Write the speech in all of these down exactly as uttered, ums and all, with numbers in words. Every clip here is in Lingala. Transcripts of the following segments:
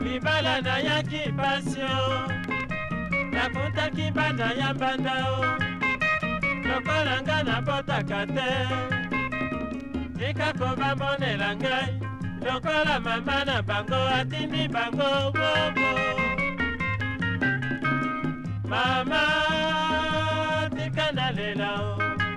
libala na yaki pasio nakutaki banda ya banda o lokola nga nabotaka te tika kobambonela ngai lokola mama na bango atindi bango bobo mama tika nalela o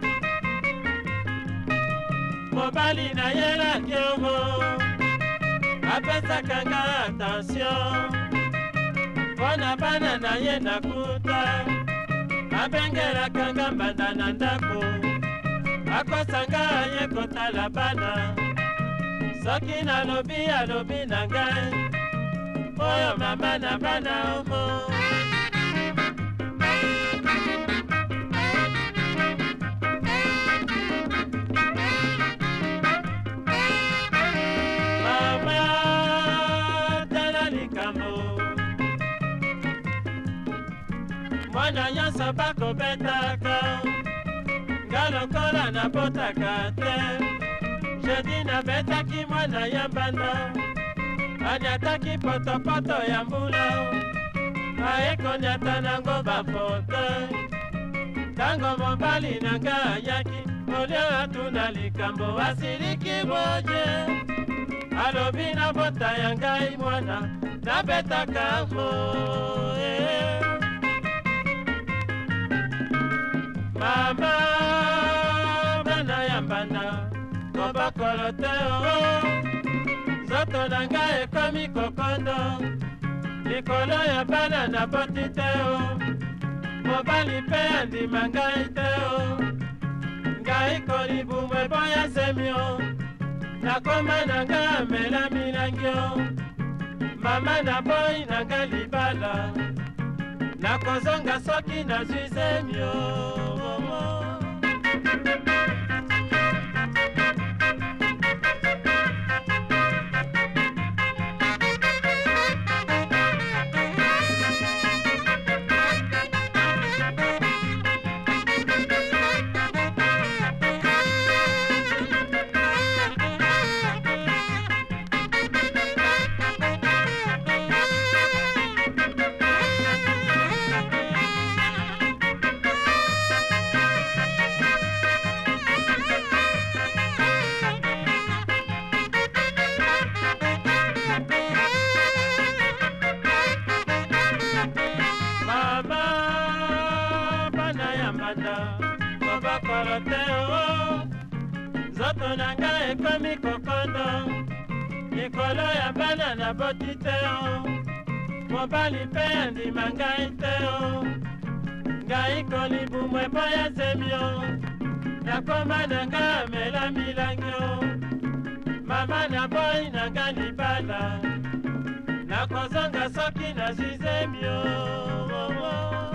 mobali na yelaki omo apesaka nga attention mpona bana na ye nakuta abengelaka nga mbanda na ndako akosanga ye kotala bana soki nalobi alobi na ngai oyo mama na bana omo mwana nyonso bakobetaka nga lokola nabotaka te jeudi nabetaki mwana ya mbanda anyataki potopoto ya mbula aekonyata nango bafoto ntango mobali na nga ayaki olio atuna likambo asiliki boje alobi nabota ya ngai mwana nabetaka mo eh. Mama bana ya mbanda kobakolo te o nzoto na ngai ekomi kokondo likolo ya bana naboti te o mobali mpe andima ngai te o ngai kolibumu eboya semi o nakoma na ngai amela milangi o mama naboyi na ngai libala nakozonga soki nazwi zemi o kobakolo te o nzoto na ngai ekomi kokondo likolo ya bana naboti te o mobali mpe andima ngai te o ngai kolibumu eboya zemi o nakoma na ngai amela milangi o mama naboyi na ngai libala nakozonga soki nazwi zemi o